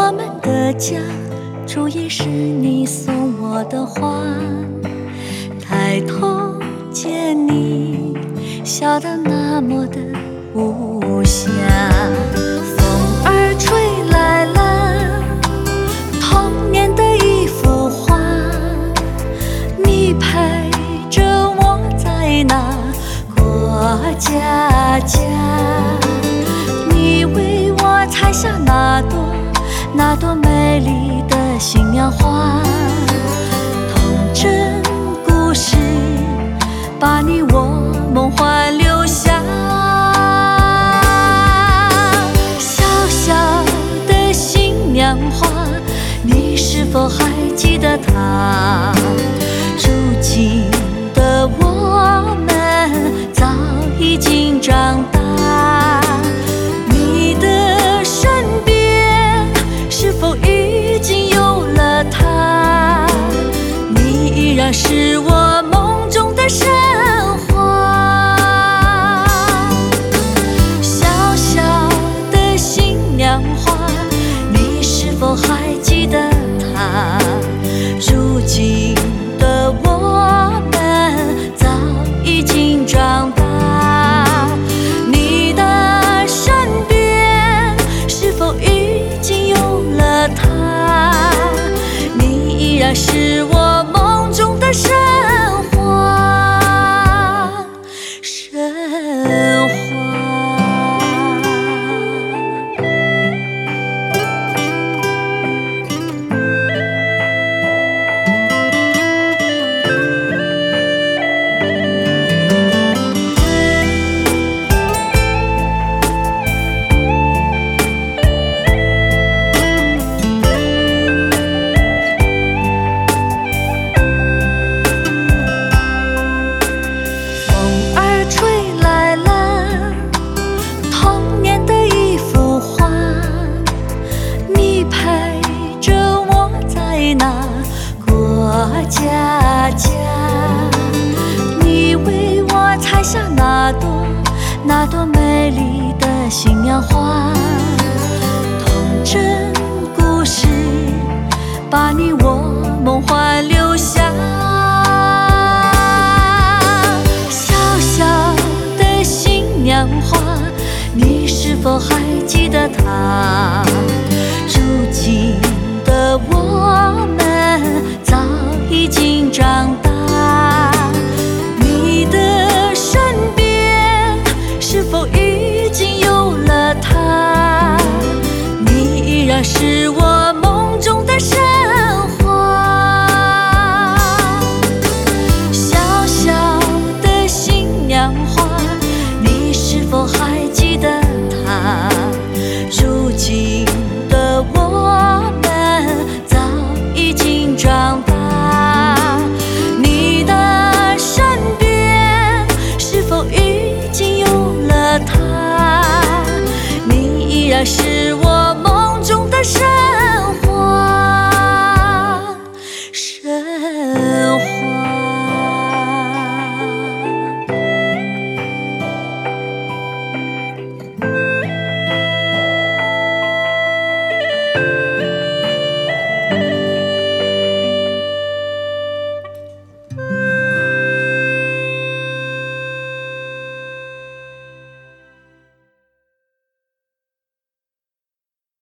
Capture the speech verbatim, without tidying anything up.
我们的家，主也是你送我的花。抬头见你，笑得那么的无暇。风儿吹来了童年的一幅画，你陪着我在那过家家。你为我采下那朵那朵美丽的新娘花，童真故事把你我梦幻留下。小小的新娘花，你是否还记得她？如今的我们早已经长大，你的身边是否已经有了他？你依然是我梦中的神话。小小的新娘花，你是否还记得他？如今的我们早已经长大，你的身边是否已经有了他？你依然是我梦中的神话，神话。家家，你为我采下那朵那朵美丽的新娘花，童真故事把你我梦幻留下。小小的新娘花，你是否还记得她？如今的我们早已经长大，你的身边是否已经有了他？你依然是我